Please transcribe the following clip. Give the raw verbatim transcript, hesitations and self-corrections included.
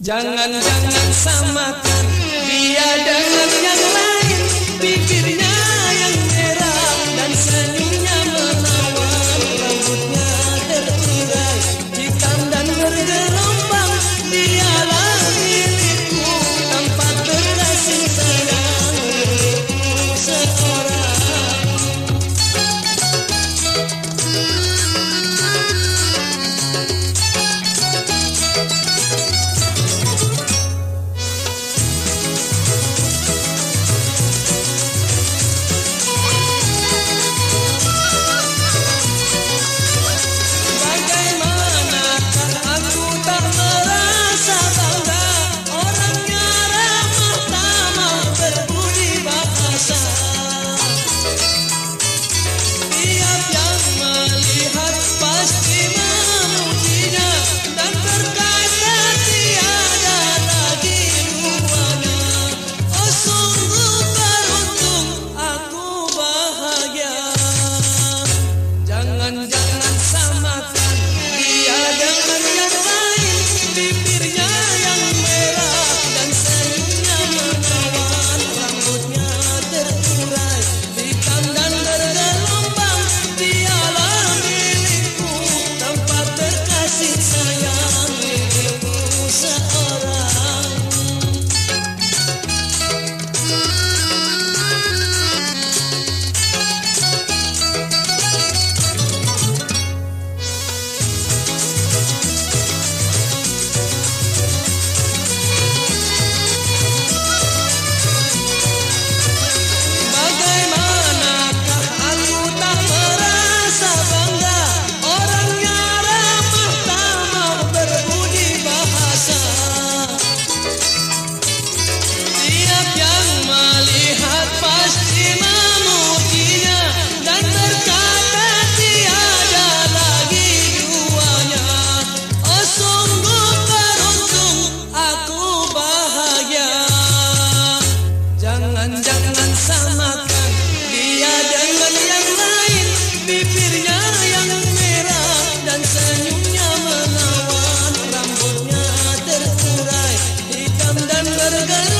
Jangan-jangan samakan dia dengan yang lain. Bibirnya yang merah dan senyumnya menawan. Rambutnya terurai hitam dan bergelombang. Dialah milikku tanpa terkasih sayang, milikku seorang. Jangan-jangan samakan dia dengan yang lain. Bibirnya yang merah dan senyumnya menawan. Rambutnya terurai hitam dan bergelombang. Dialah milikku tanpa terkasih sayang, milikku seorang. Jangan-jangan samakan dia dengan yang lain. Bibirnya yang merah dan senyumnya menawan. Rambutnya terurai hitam dan bergelombang.